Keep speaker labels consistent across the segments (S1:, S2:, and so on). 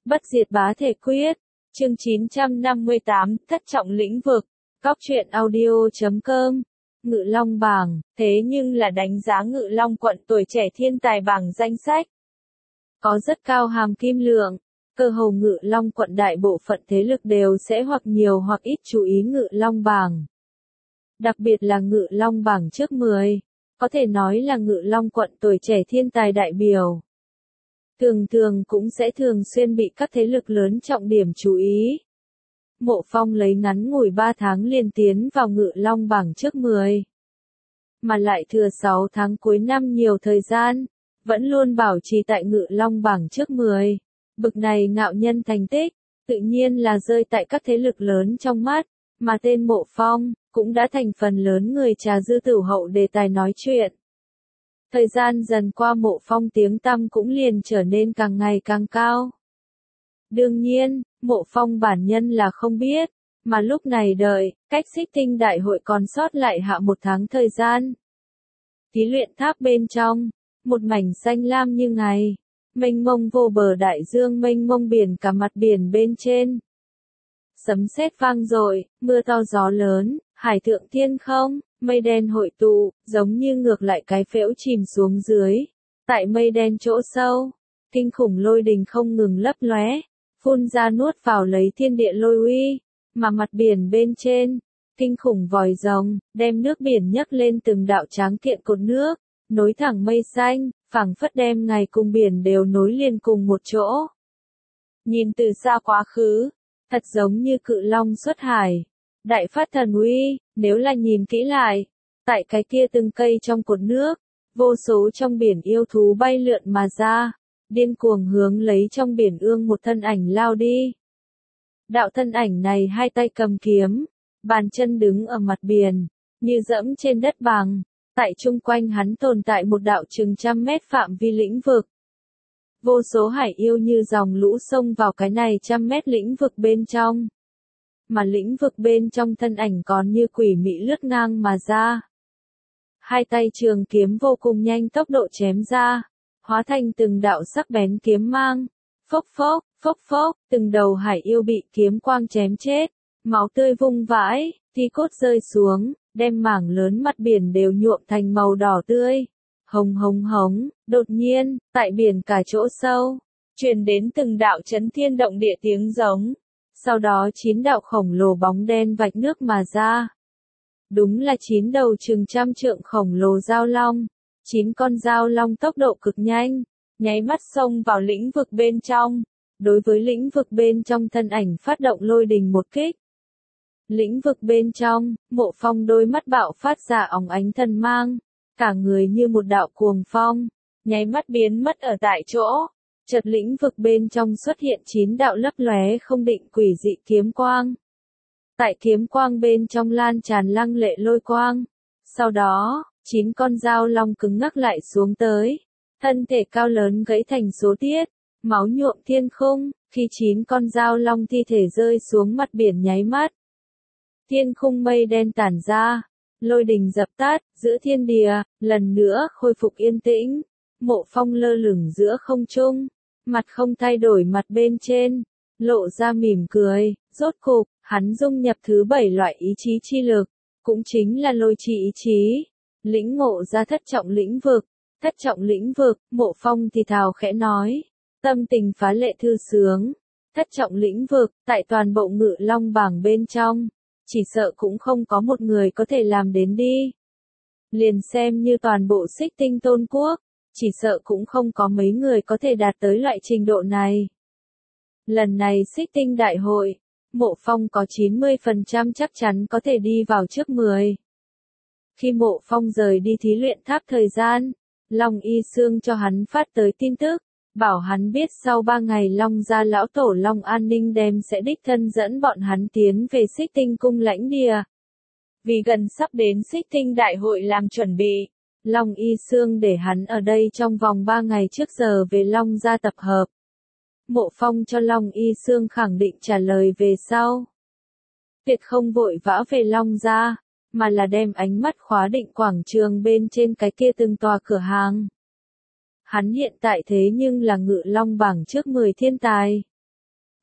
S1: Bất diệt bá thể quyết. Chương 958, thất trọng lĩnh vực. Cóc truyện audio.com. Ngự Long bảng, thế nhưng là đánh giá Ngự Long quận tuổi trẻ thiên tài bảng danh sách. Có rất cao hàm kim lượng, cơ hồ Ngự Long quận đại bộ phận thế lực đều sẽ hoặc nhiều hoặc ít chú ý Ngự Long bảng. Đặc biệt là Ngự Long bảng trước 10, có thể nói là Ngự Long quận tuổi trẻ thiên tài đại biểu. Thường cũng sẽ thường xuyên bị các thế lực lớn trọng điểm chú ý. Mộ Phong lấy ngắn ngủi 3 tháng liền tiến vào Ngự Long bảng trước 10. Mà lại thừa 6 tháng cuối năm nhiều thời gian, vẫn luôn bảo trì tại Ngự Long bảng trước 10. Bực này ngạo nhân thành tích, tự nhiên là rơi tại các thế lực lớn trong mắt, mà tên Mộ Phong, cũng đã thành phần lớn người trà dư tửu hậu đề tài nói chuyện. Thời gian dần qua Mộ Phong tiếng tăm cũng liền trở nên càng ngày càng cao. Đương nhiên, Mộ Phong bản nhân là không biết, mà lúc này đợi, cách Xích Tinh đại hội còn sót lại hạ 1 tháng thời gian. Thí luyện tháp bên trong, một mảnh xanh lam như ngày, mênh mông vô bờ đại dương mênh mông biển cả mặt biển bên trên. Sấm sét vang dội, mưa to gió lớn, hải thượng thiên không, mây đen hội tụ, giống như ngược lại cái phễu chìm xuống dưới. Tại mây đen chỗ sâu, kinh khủng lôi đình không ngừng lấp lóe, phun ra nuốt vào lấy thiên địa lôi uy, mà mặt biển bên trên, kinh khủng vòi rồng, đem nước biển nhấc lên từng đạo tráng kiện cột nước, nối thẳng mây xanh, phảng phất đem ngày cùng biển đều nối liền cùng một chỗ. Nhìn từ xa quá khứ, thật giống như cự long xuất hải, đại phát thần uy, nếu là nhìn kỹ lại, tại cái kia từng cây trong cột nước, vô số trong biển yêu thú bay lượn mà ra, điên cuồng hướng lấy trong biển ương một thân ảnh lao đi. Đạo thân ảnh này hai tay cầm kiếm, bàn chân đứng ở mặt biển, như dẫm trên đất bằng, tại chung quanh hắn tồn tại một đạo chừng trăm mét phạm vi lĩnh vực. Vô số hải yêu như dòng lũ xông vào cái này trăm mét lĩnh vực bên trong. Mà lĩnh vực bên trong thân ảnh còn như quỷ mị lướt ngang mà ra. Hai tay trường kiếm vô cùng nhanh tốc độ chém ra, hóa thành từng đạo sắc bén kiếm mang. Phốc phốc, từng đầu hải yêu bị kiếm quang chém chết, máu tươi vung vãi, thi cốt rơi xuống, đem mảng lớn mặt biển đều nhuộm thành màu đỏ tươi. Hống, đột nhiên, tại biển cả chỗ sâu, truyền đến từng đạo chấn thiên động địa tiếng giống. Sau đó 9 đạo khổng lồ bóng đen vạch nước mà ra. Đúng là 9 đầu chừng trăm trượng khổng lồ giao long. 9 con giao long tốc độ cực nhanh, nháy mắt xông vào lĩnh vực bên trong. Đối với lĩnh vực bên trong thân ảnh phát động lôi đình một kích. Lĩnh vực bên trong, Mộ Phong đôi mắt bạo phát ra óng ánh thần mang. Cả người như một đạo cuồng phong, nháy mắt biến mất ở tại chỗ. Chợt lĩnh vực bên trong xuất hiện 9 đạo lấp lóe không định quỷ dị kiếm quang. Tại kiếm quang bên trong lan tràn lăng lệ lôi quang. Sau đó, 9 con dao long cứng ngắc lại xuống tới. Thân thể cao lớn gãy thành số tiết, máu nhuộm thiên khung, khi 9 con dao long thi thể rơi xuống mặt biển nháy mắt. Thiên khung mây đen tản ra, lôi đình dập tắt, giữa thiên địa, lần nữa khôi phục yên tĩnh. Mộ Phong lơ lửng giữa không trung. Mặt không thay đổi mặt bên trên, lộ ra mỉm cười, rốt cục, hắn dung nhập thứ 7 loại ý chí chi lực, cũng chính là lôi chi ý chí, lĩnh ngộ ra thất trọng lĩnh vực. Thất trọng lĩnh vực, Mộ Phong thì thào khẽ nói, tâm tình phá lệ thư sướng. Thất trọng lĩnh vực, tại toàn bộ Ngự Long bảng bên trong, chỉ sợ cũng không có một người có thể làm đến đi. Liền xem như toàn bộ Xích Tinh Tôn Quốc, chỉ sợ cũng không có mấy người có thể đạt tới loại trình độ này. Lần này Xích Tinh đại hội, Mộ Phong có 90% chắc chắn có thể đi vào trước 10. Khi Mộ Phong rời đi thí luyện tháp thời gian, Long Y Sương cho hắn phát tới tin tức, bảo hắn biết sau 3 ngày Long gia lão tổ Long An Ninh đem sẽ đích thân dẫn bọn hắn tiến về Xích Tinh cung lãnh địa. Vì gần sắp đến Xích Tinh đại hội làm chuẩn bị, Long Y Sương để hắn ở đây trong vòng 3 ngày trước giờ về Long gia tập hợp. Mộ Phong cho Long Y Sương khẳng định trả lời về sau. Tuyệt không vội vã về Long gia, mà là đem ánh mắt khóa định quảng trường bên trên cái kia từng tòa cửa hàng. Hắn hiện tại thế nhưng là Ngự Long bảng trước 10 thiên tài.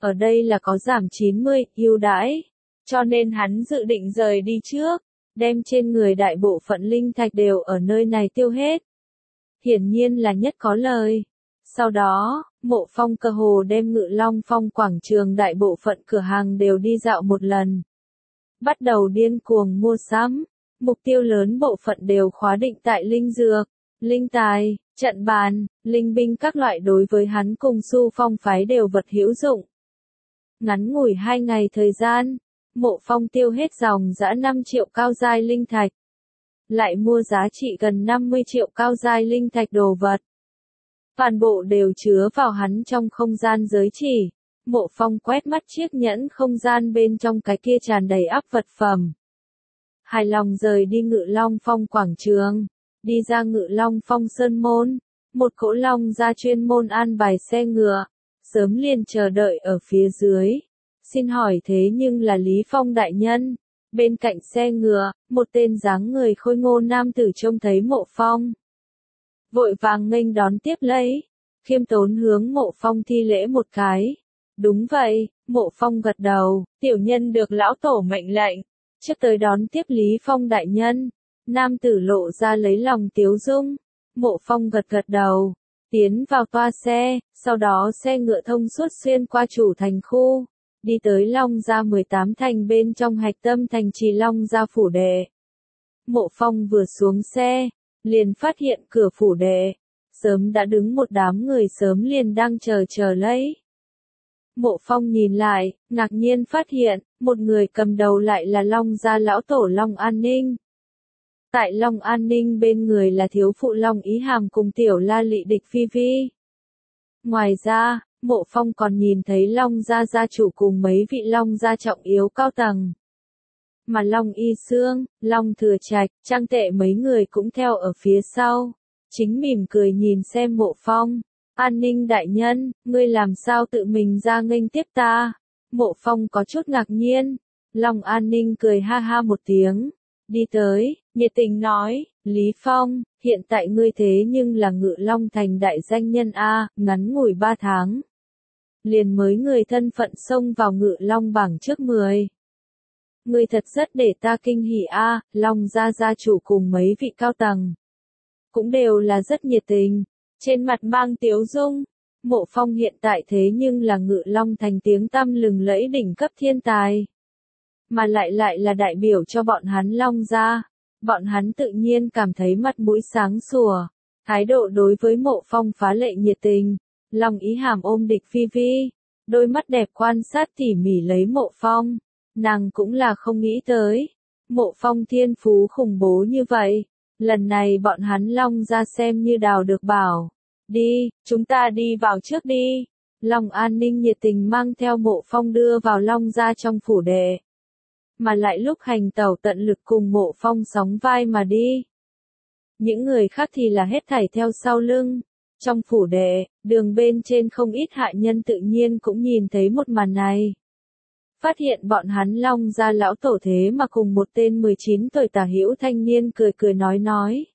S1: ở đây là có giảm 90, ưu đãi. Cho nên hắn dự định rời đi trước, đem trên người đại bộ phận linh thạch đều ở nơi này tiêu hết. Hiển nhiên là nhất có lời. Sau đó, Mộ Phong cơ hồ đem Ngự Long Phong quảng trường đại bộ phận cửa hàng đều đi dạo một lần. Bắt đầu điên cuồng mua sắm, mục tiêu lớn bộ phận đều khóa định tại linh dược, linh tài, trận bàn, linh binh các loại đối với hắn cùng Xu Phong phái đều vật hữu dụng. Ngắn ngủi 2 ngày thời gian, Mộ Phong tiêu hết dòng dã 5 triệu cao giai linh thạch. Lại mua giá trị gần 50 triệu cao giai linh thạch đồ vật. Toàn bộ đều chứa vào hắn trong không gian giới chỉ. Mộ Phong quét mắt chiếc nhẫn không gian bên trong cái kia tràn đầy ắp vật phẩm. Hài lòng rời đi Ngự Long Phong quảng trường, đi ra Ngự Long Phong sơn môn, một cỗ long gia chuyên môn an bài xe ngựa, sớm liền chờ đợi ở phía dưới. Xin hỏi thế nhưng là Lý Phong đại nhân. Bên cạnh xe ngựa, một tên dáng người khôi ngô nam tử trông thấy Mộ Phong. Vội vàng nghênh đón tiếp lấy, khiêm tốn hướng Mộ Phong thi lễ một cái. Đúng vậy, Mộ Phong gật đầu, tiểu nhân được lão tổ mệnh lệnh, trước tới đón tiếp Lý Phong đại nhân. Nam tử lộ ra lấy lòng tiếu dung. Mộ Phong gật gật đầu, tiến vào toa xe, sau đó xe ngựa thông suốt xuyên qua chủ thành khu. Đi tới Long Gia 18 thành bên trong hạch tâm thành trì Long Gia phủ đệ. Mộ Phong vừa xuống xe, liền phát hiện cửa phủ đệ, sớm đã đứng một đám người sớm liền đang chờ lấy. Mộ Phong nhìn lại, ngạc nhiên phát hiện, một người cầm đầu lại là Long Gia lão tổ Long An Ninh. Tại Long An Ninh bên người là thiếu phụ Long Ý Hàm cùng tiểu la lị địch phi vi. Ngoài ra, Mộ Phong còn nhìn thấy Long Gia gia chủ cùng mấy vị Long Gia trọng yếu cao tầng. Mà Long Y Sương, Long Thừa Trạch, Trang Tệ mấy người cũng theo ở phía sau. Chính mỉm cười nhìn xem Mộ Phong. An Ninh đại nhân, ngươi làm sao tự mình ra nghênh tiếp ta? Mộ Phong có chút ngạc nhiên. Long An Ninh cười ha ha một tiếng. Đi tới, nhiệt tình nói, Lý Phong, hiện tại ngươi thế nhưng là Ngự Long thành đại danh nhân A, ngắn ngủi 3 tháng. Liền mới người thân phận xông vào Ngự Long bảng trước 10. Ngươi thật rất để ta kinh hỉ A, Long gia gia chủ cùng mấy vị cao tầng. Cũng đều là rất nhiệt tình, trên mặt mang tiếu dung. Mộ Phong hiện tại thế nhưng là Ngự Long thành tiếng tăm lừng lẫy đỉnh cấp thiên tài. Mà lại là đại biểu cho bọn hắn Long gia. Bọn hắn tự nhiên cảm thấy mặt mũi sáng sủa. Thái độ đối với Mộ Phong phá lệ nhiệt tình. Long Ý Hàm ôm địch phi vi. Đôi mắt đẹp quan sát tỉ mỉ lấy Mộ Phong. Nàng cũng là không nghĩ tới. Mộ Phong thiên phú khủng bố như vậy. Lần này bọn hắn Long gia xem như đào được bảo. Đi, chúng ta đi vào trước đi. Long An Ninh nhiệt tình mang theo Mộ Phong đưa vào Long gia trong phủ đệ. Mà lại lúc hành tẩu tận lực cùng Mộ Phong sóng vai mà đi. Những người khác thì là hết thảy theo sau lưng. Trong phủ đệ, đường bên trên không ít hạ nhân tự nhiên cũng nhìn thấy một màn này. Phát hiện bọn hắn Long gia lão tổ thế mà cùng một tên 19 tuổi tả hữu thanh niên cười nói.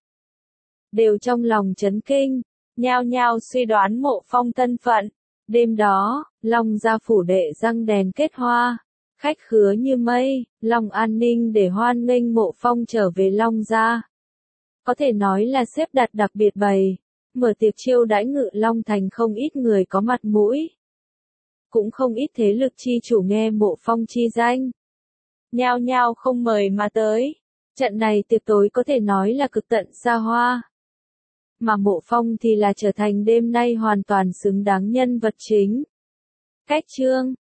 S1: Đều trong lòng chấn kinh, nhao nhao suy đoán Mộ Phong thân phận. Đêm đó, Long gia phủ đệ răng đèn kết hoa. Khách khứa như mây, Long An Ninh để hoan nghênh Mộ Phong trở về Long gia. Có thể nói là xếp đặt đặc biệt bày, mở tiệc chiêu đãi Ngự Long thành không ít người có mặt mũi. Cũng không ít thế lực chi chủ nghe Mộ Phong chi danh. Nhao nhao không mời mà tới. Trận này tiệc tối có thể nói là cực tận xa hoa. Mà Mộ Phong thì là trở thành đêm nay hoàn toàn xứng đáng nhân vật chính. Cách chương